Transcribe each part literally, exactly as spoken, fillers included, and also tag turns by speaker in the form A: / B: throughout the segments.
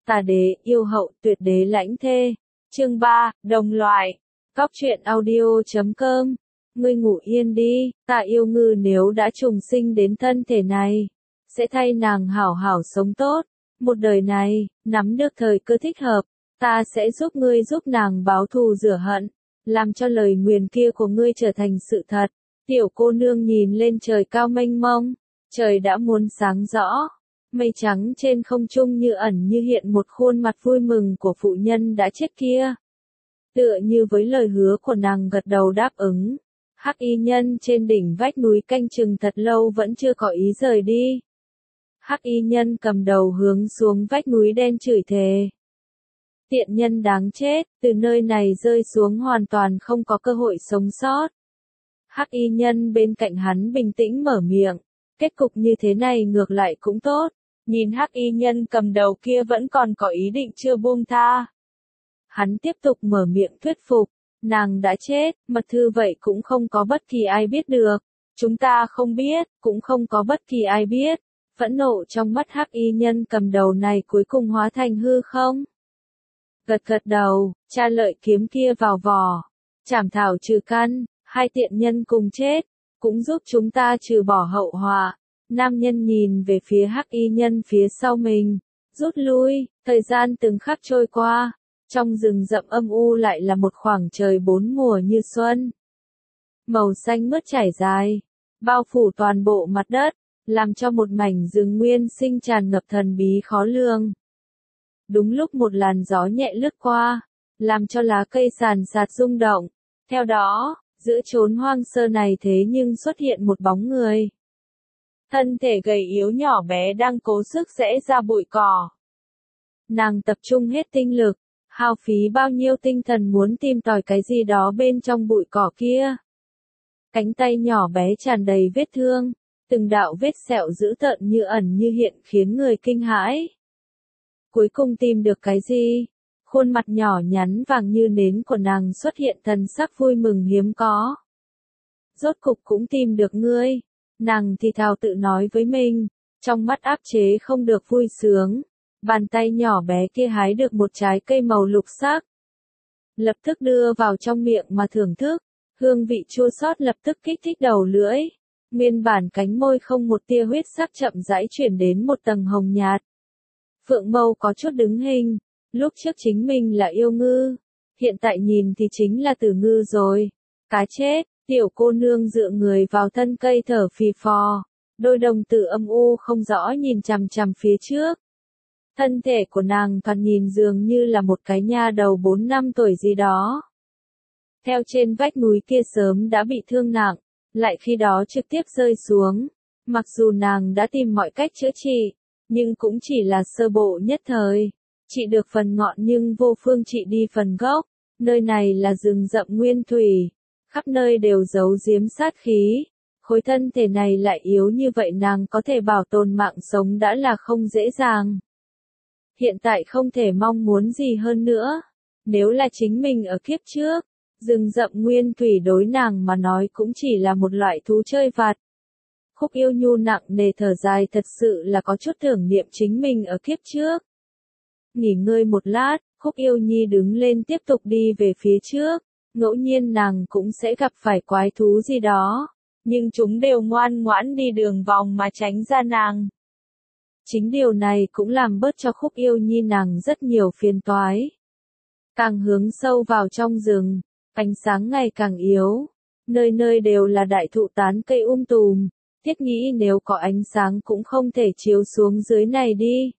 A: Tà đế, yêu hậu, tuyệt đế lãnh thê. Chương ba, đồng loại. Góc truyện audio chấm com. Ngươi ngủ yên đi, ta yêu ngư nếu đã trùng sinh đến thân thể này, sẽ thay nàng hảo hảo sống tốt. Một đời này, nắm được thời cơ thích hợp, ta sẽ giúp ngươi giúp nàng báo thù rửa hận, làm cho lời nguyền kia của ngươi trở thành sự thật. Tiểu cô nương nhìn lên trời cao mênh mông, trời đã muốn sáng rõ. Mây trắng trên không trung như ẩn như hiện một khuôn mặt vui mừng của phụ nhân đã chết kia. Tựa như với lời hứa của nàng gật đầu đáp ứng. Hắc y nhân trên đỉnh vách núi canh chừng thật lâu vẫn chưa có ý rời đi. Hắc y nhân cầm đầu hướng xuống vách núi đen chửi thề. Tiện nhân đáng chết, từ nơi này rơi xuống hoàn toàn không có cơ hội sống sót. Hắc y nhân bên cạnh hắn bình tĩnh mở miệng. Kết cục như thế này ngược lại cũng tốt. Nhìn hắc y nhân cầm đầu kia vẫn còn có ý định chưa buông tha. Hắn tiếp tục mở miệng thuyết phục. Nàng đã chết, mật thư vậy cũng không có bất kỳ ai biết được. Chúng ta không biết, cũng không có bất kỳ ai biết. Phẫn nộ trong mắt hắc y nhân cầm đầu này cuối cùng hóa thành hư không. Gật gật đầu, tra lợi kiếm kia vào vỏ. Chảm thảo trừ căn, hai tiện nhân cùng chết. Cũng giúp chúng ta trừ bỏ hậu họa. Nam nhân nhìn về phía hắc y nhân phía sau mình. Rút lui, thời gian từng khắc trôi qua. Trong rừng rậm âm u lại là một khoảng trời bốn mùa như xuân. Màu xanh mướt trải dài, bao phủ toàn bộ mặt đất, làm cho một mảnh rừng nguyên sinh tràn ngập thần bí khó lường. Đúng lúc một làn gió nhẹ lướt qua, làm cho lá cây sàn sạt rung động. Theo đó, giữa chốn hoang sơ này thế nhưng xuất hiện một bóng người. Thân thể gầy yếu nhỏ bé đang cố sức rẽ ra bụi cỏ. Nàng tập trung hết tinh lực, hao phí bao nhiêu tinh thần muốn tìm tòi cái gì đó bên trong bụi cỏ kia. Cánh tay nhỏ bé tràn đầy vết thương, từng đạo vết sẹo dữ tợn như ẩn như hiện khiến người kinh hãi. Cuối cùng tìm được cái gì? Khuôn mặt nhỏ nhắn vàng như nến của nàng xuất hiện thần sắc vui mừng hiếm có. Rốt cục cũng tìm được ngươi. Nàng thì thào tự nói với mình, trong mắt áp chế không được vui sướng. Bàn tay nhỏ bé kia hái được một trái cây màu lục sắc. Lập tức đưa vào trong miệng mà thưởng thức. Hương vị chua xót lập tức kích thích đầu lưỡi. Nguyên bản cánh môi không một tia huyết sắc chậm rãi chuyển đến một tầng hồng nhạt. Phượng mâu có chút đứng hình. Lúc trước chính mình là yêu ngư. Hiện tại nhìn thì chính là tử ngư rồi. Cá chết, tiểu cô nương dựa người vào thân cây thở phì phò. Đôi đồng tử âm u không rõ nhìn chằm chằm phía trước. Thân thể của nàng thoạt nhìn dường như là một cái nha đầu bốn năm tuổi gì đó. Theo trên vách núi kia sớm đã bị thương nặng, lại khi đó trực tiếp rơi xuống. Mặc dù nàng đã tìm mọi cách chữa trị, nhưng cũng chỉ là sơ bộ nhất thời. Trị được phần ngọn nhưng vô phương trị đi phần gốc. Nơi này là rừng rậm nguyên thủy, khắp nơi đều giấu giếm sát khí. Khối thân thể này lại yếu như vậy nàng có thể bảo tồn mạng sống đã là không dễ dàng. Hiện tại không thể mong muốn gì hơn nữa. Nếu là chính mình ở kiếp trước, rừng rậm nguyên thủy đối nàng mà nói cũng chỉ là một loại thú chơi vặt. Khúc Yêu Nhu nặng nề thở dài thật sự là có chút tưởng niệm chính mình ở kiếp trước. Nghỉ ngơi một lát, Khúc Yêu Nhi đứng lên tiếp tục đi về phía trước. Ngẫu nhiên nàng cũng sẽ gặp phải quái thú gì đó. Nhưng chúng đều ngoan ngoãn đi đường vòng mà tránh ra nàng. Chính điều này cũng làm bớt cho Khúc Yêu Nhi nàng rất nhiều phiền toái. Càng hướng sâu vào trong rừng, ánh sáng ngày càng yếu. Nơi nơi đều là đại thụ tán cây um tùm. Thiết nghĩ nếu có ánh sáng cũng không thể chiếu xuống dưới này đi.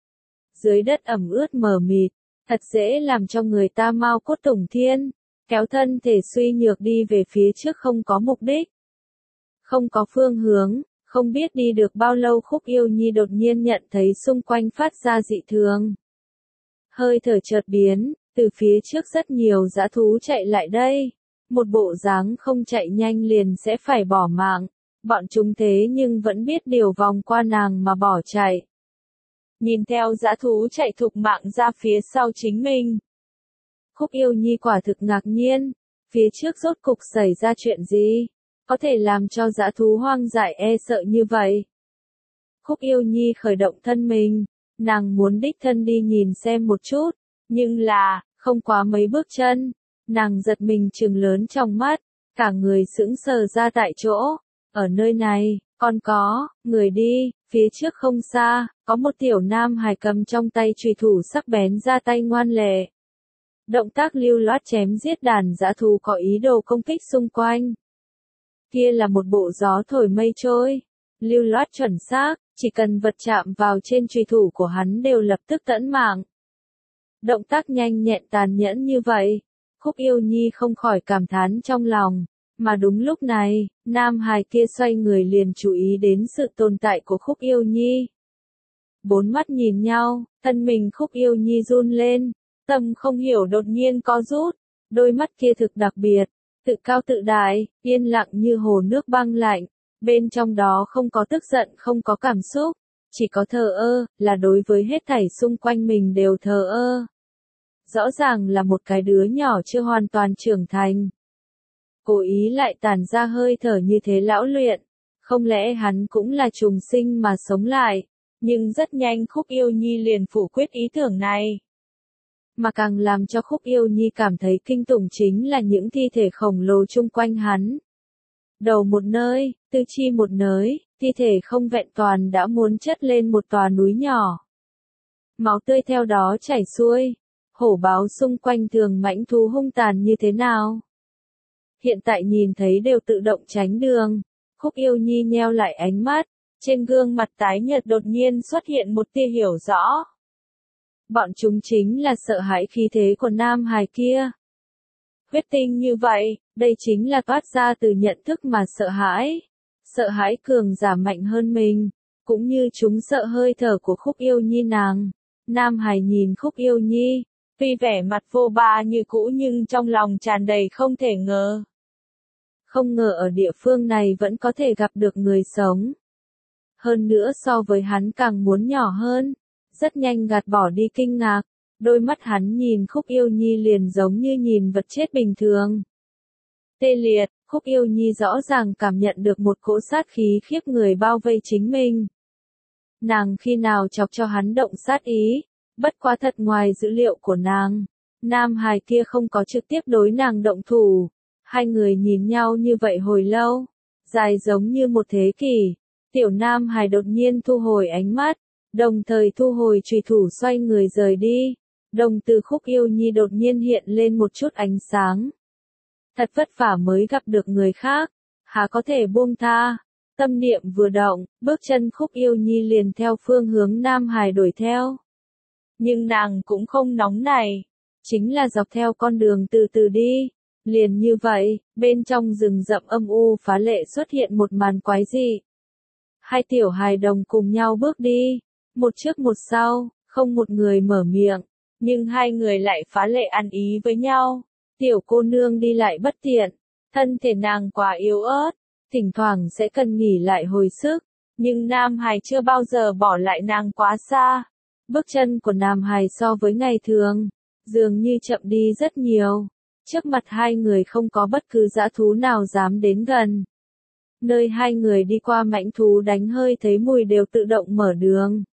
A: Dưới đất ẩm ướt mờ mịt, thật dễ làm cho người ta mau cốt tủng thiên. Kéo thân thể suy nhược đi về phía trước không có mục đích. Không có phương hướng. Không biết đi được bao lâu Khúc Yêu Nhi đột nhiên nhận thấy xung quanh phát ra dị thường. Hơi thở chợt biến, từ phía trước rất nhiều dã thú chạy lại đây. Một bộ dáng không chạy nhanh liền sẽ phải bỏ mạng. Bọn chúng thế nhưng vẫn biết điều vòng qua nàng mà bỏ chạy. Nhìn theo dã thú chạy thục mạng ra phía sau chính mình. Khúc Yêu Nhi quả thực ngạc nhiên. Phía trước rốt cục xảy ra chuyện gì? Có thể làm cho dã thú hoang dại e sợ như vậy. Khúc Yêu Nhi khởi động thân mình, Nàng muốn đích thân đi nhìn xem một chút, nhưng là, không quá mấy bước chân, nàng giật mình trừng lớn trong mắt, cả người sững sờ ra tại chỗ. Ở nơi này, còn có, người đi, phía trước không xa, có một tiểu nam hài cầm trong tay chùy thủ sắc bén ra tay ngoan lệ. Động tác lưu loát chém giết đàn dã thú có ý đồ công kích xung quanh. Kia là một bộ gió thổi mây trôi, lưu loát chuẩn xác, chỉ cần vật chạm vào trên chùy thủ của hắn đều lập tức tẫn mạng. Động tác nhanh nhẹn tàn nhẫn như vậy, Khúc Yêu Nhi không khỏi cảm thán trong lòng, mà đúng lúc này, nam hài kia xoay người liền chú ý đến sự tồn tại của Khúc Yêu Nhi. Bốn mắt nhìn nhau, thân mình Khúc Yêu Nhi run lên, tâm không hiểu đột nhiên co rút, đôi mắt kia thực đặc biệt, tự cao tự đại, yên lặng như hồ nước băng lạnh, bên trong đó không có tức giận, không có cảm xúc, chỉ có thờ ơ, là đối với hết thảy xung quanh mình đều thờ ơ. Rõ ràng là một cái đứa nhỏ chưa hoàn toàn trưởng thành. Cố ý lại tản ra hơi thở như thế lão luyện, không lẽ hắn cũng là trùng sinh mà sống lại, nhưng rất nhanh Khúc Yêu Nhi liền phủ quyết ý tưởng này. Mà càng làm cho Khúc Yêu Nhi cảm thấy kinh tủng chính là những thi thể khổng lồ chung quanh hắn. Đầu một nơi, tư chi một nơi, thi thể không vẹn toàn đã muốn chất lên một tòa núi nhỏ. Máu tươi theo đó chảy xuôi, hổ báo xung quanh thường mãnh thú hung tàn như thế nào. Hiện tại nhìn thấy đều tự động tránh đường, Khúc Yêu Nhi nheo lại ánh mắt, trên gương mặt tái nhợt đột nhiên xuất hiện một tia hiểu rõ. Bọn chúng chính là sợ hãi khí thế của nam hài kia. Huyết tinh như vậy, đây chính là toát ra từ nhận thức mà sợ hãi. Sợ hãi cường giả mạnh hơn mình, cũng như chúng sợ hơi thở của Khúc Yêu Nhi nàng. Nam hài nhìn Khúc Yêu Nhi, tuy vẻ mặt vô ba như cũ nhưng trong lòng tràn đầy không thể ngờ. Không ngờ ở địa phương này vẫn có thể gặp được người sống. Hơn nữa so với hắn càng muốn nhỏ hơn. Rất nhanh gạt bỏ đi kinh ngạc, đôi mắt hắn nhìn Khúc Yêu Nhi liền giống như nhìn vật chết bình thường. Tê liệt, Khúc Yêu Nhi rõ ràng cảm nhận được một cỗ sát khí khiếp người bao vây chính mình. Nàng khi nào chọc cho hắn động sát ý, bất quá thật ngoài dữ liệu của nàng. Nam hài kia không có trực tiếp đối nàng động thủ, hai người nhìn nhau như vậy hồi lâu, dài giống như một thế kỷ. Tiểu nam hài đột nhiên thu hồi ánh mắt, đồng thời thu hồi chùy thủ xoay người rời đi. Đồng từ Khúc Yêu Nhi đột nhiên hiện lên một chút ánh sáng. Thật vất vả mới gặp được người khác, há có thể buông tha. Tâm niệm vừa động, bước chân Khúc Yêu Nhi liền theo phương hướng Nam Hải đuổi theo. Nhưng nàng cũng không nóng nảy, chính là dọc theo con đường từ từ đi. Liền như vậy, bên trong rừng rậm âm u phá lệ xuất hiện một màn quái dị. Hai tiểu hài đồng cùng nhau bước đi, một trước một sau, không một người mở miệng, nhưng hai người lại phá lệ ăn ý với nhau. Tiểu cô nương đi lại bất tiện, thân thể nàng quá yếu ớt, thỉnh thoảng sẽ cần nghỉ lại hồi sức, nhưng Nam Hải chưa bao giờ bỏ lại nàng quá xa. Bước chân của Nam Hải so với ngày thường, dường như chậm đi rất nhiều. Trước mặt hai người không có bất cứ dã thú nào dám đến gần. Nơi hai người đi qua mãnh thú đánh hơi thấy mùi đều tự động mở đường.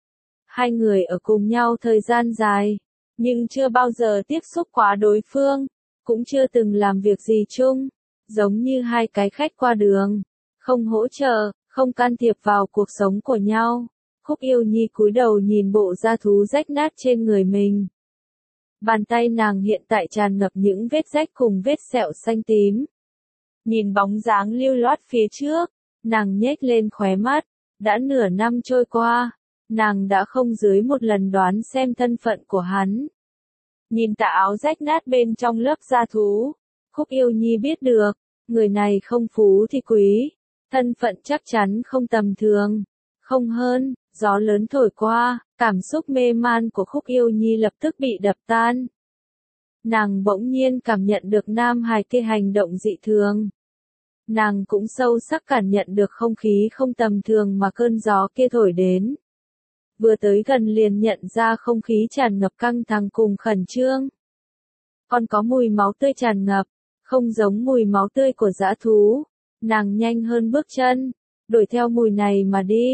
A: Hai người ở cùng nhau thời gian dài, nhưng chưa bao giờ tiếp xúc quá đối phương, cũng chưa từng làm việc gì chung, giống như hai cái khách qua đường, không hỗ trợ, không can thiệp vào cuộc sống của nhau. Khúc Yêu Nhi cúi đầu nhìn bộ da thú rách nát trên người mình. Bàn tay nàng hiện tại tràn ngập những vết rách cùng vết sẹo xanh tím. Nhìn bóng dáng lưu loát phía trước, nàng nhếch lên khóe mắt, đã nửa năm trôi qua, nàng đã không dưới một lần đoán xem thân phận của hắn. Nhìn tà áo rách nát bên trong lớp da thú, Khúc Yêu Nhi biết được, người này không phú thì quý, thân phận chắc chắn không tầm thường. Không hơn, gió lớn thổi qua, cảm xúc mê man của Khúc Yêu Nhi lập tức bị đập tan. Nàng bỗng nhiên cảm nhận được Nam Hải kia hành động dị thường. Nàng cũng sâu sắc cảm nhận được không khí không tầm thường mà cơn gió kia thổi đến. Vừa tới gần liền nhận ra không khí tràn ngập căng thẳng cùng khẩn trương. Còn có mùi máu tươi tràn ngập, không giống mùi máu tươi của dã thú. Nàng nhanh hơn bước chân, đuổi theo mùi này mà đi.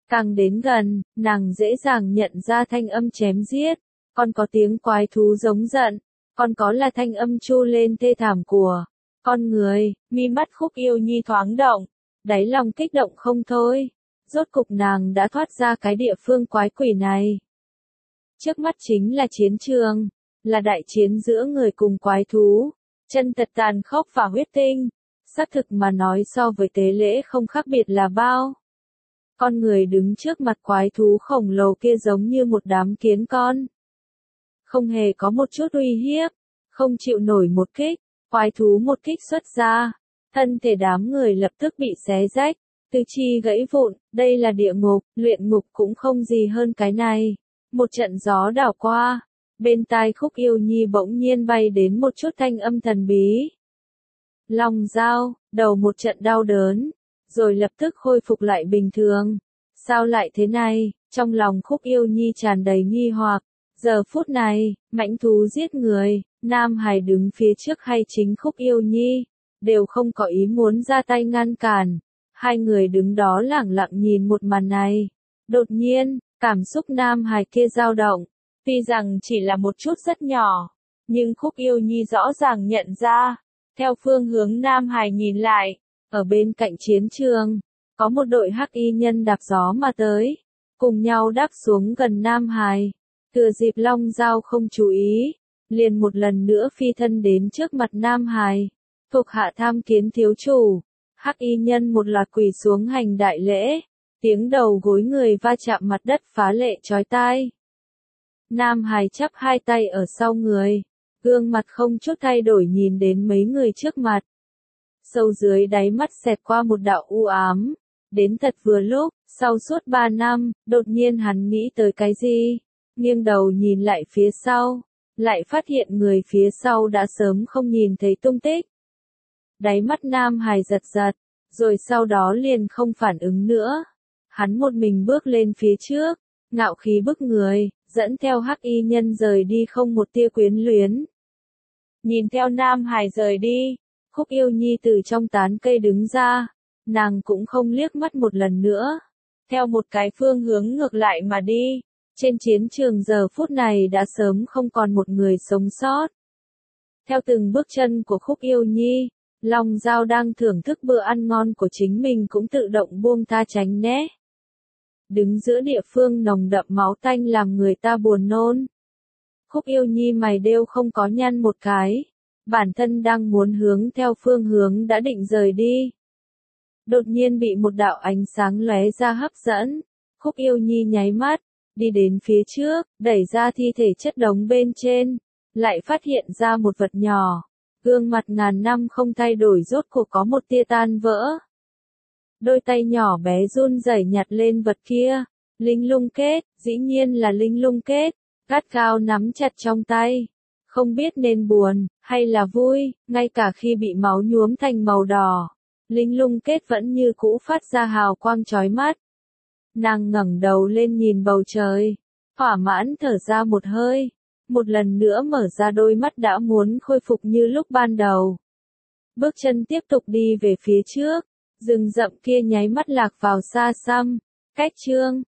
A: Càng đến gần, nàng dễ dàng nhận ra thanh âm chém giết, còn có tiếng quái thú giống giận, còn có là thanh âm chu lên thê thảm của con người. Mi mắt Khúc Yêu Nhi thoáng động, đáy lòng kích động không thôi. Rốt cục nàng đã thoát ra cái địa phương quái quỷ này. Trước mắt chính là chiến trường, là đại chiến giữa người cùng quái thú, chân thật tàn khốc và huyết tinh. Xác thực mà nói so với tế lễ không khác biệt là bao. Con người đứng trước mặt quái thú khổng lồ kia giống như một đám kiến con. Không hề có một chút uy hiếp, không chịu nổi một kích, quái thú một kích xuất ra, thân thể đám người lập tức bị xé rách, tứ chi gãy vụn, đây là địa ngục, luyện ngục cũng không gì hơn cái này. Một trận gió đảo qua, bên tai Khúc Yêu Nhi bỗng nhiên bay đến một chút thanh âm thần bí. Lòng dao, đầu một trận đau đớn, rồi lập tức khôi phục lại bình thường. Sao lại thế này? Trong lòng Khúc Yêu Nhi tràn đầy nghi hoặc. Giờ phút này, mãnh thú giết người, Nam Hải đứng phía trước hay chính Khúc Yêu Nhi, đều không có ý muốn ra tay ngăn cản. Hai người đứng đó lẳng lặng nhìn một màn này. Đột nhiên, cảm xúc Nam Hải kia dao động, tuy rằng chỉ là một chút rất nhỏ, nhưng Khúc Yêu Nhi rõ ràng nhận ra. Theo phương hướng Nam Hải nhìn lại, ở bên cạnh chiến trường, có một đội hắc y nhân đạp gió mà tới, cùng nhau đáp xuống gần Nam Hải. Thừa dịp Long Dao không chú ý, liền một lần nữa phi thân đến trước mặt Nam Hải. Thuộc hạ tham kiến thiếu chủ, hắc y nhân một loạt quỳ xuống hành đại lễ, tiếng đầu gối người va chạm mặt đất phá lệ chói tai. Nam Hải chắp hai tay ở sau người, gương mặt không chút thay đổi nhìn đến mấy người trước mặt. Sâu dưới đáy mắt xẹt qua một đạo u ám, đến thật vừa lúc, sau suốt ba năm, đột nhiên hắn nghĩ tới cái gì, nghiêng đầu nhìn lại phía sau, lại phát hiện người phía sau đã sớm không nhìn thấy tung tích. Đáy mắt Nam Hải giật giật, rồi sau đó liền không phản ứng nữa. Hắn một mình bước lên phía trước, ngạo khí bức người, dẫn theo hắc y nhân rời đi không một tia quyến luyến. Nhìn theo Nam Hải rời đi, Khúc Yêu Nhi từ trong tán cây đứng ra, nàng cũng không liếc mắt một lần nữa, theo một cái phương hướng ngược lại mà đi. Trên chiến trường giờ phút này đã sớm không còn một người sống sót. Theo từng bước chân của Khúc Yêu Nhi, Long Dao đang thưởng thức bữa ăn ngon của chính mình cũng tự động buông tha tránh né. Đứng giữa địa phương nồng đậm máu tanh làm người ta buồn nôn. Khúc Yêu Nhi mày đều không có nhăn một cái, bản thân đang muốn hướng theo phương hướng đã định rời đi. Đột nhiên bị một đạo ánh sáng lóe ra hấp dẫn, Khúc Yêu Nhi nháy mắt, đi đến phía trước, đẩy ra thi thể chất đống bên trên, lại phát hiện ra một vật nhỏ, gương mặt ngàn năm không thay đổi rốt cuộc có một tia tan vỡ. Đôi tay nhỏ bé run rẩy nhặt lên vật kia, linh lung kết, dĩ nhiên là linh lung kết, gắt gao nắm chặt trong tay, không biết nên buồn, hay là vui, ngay cả khi bị máu nhuốm thành màu đỏ, linh lung kết vẫn như cũ phát ra hào quang chói mắt. Nàng ngẩng đầu lên nhìn bầu trời, thỏa mãn thở ra một hơi, một lần nữa mở ra đôi mắt đã muốn khôi phục như lúc ban đầu. Bước chân tiếp tục đi về phía trước, rừng rậm kia nháy mắt lạc vào xa xăm, cách chương.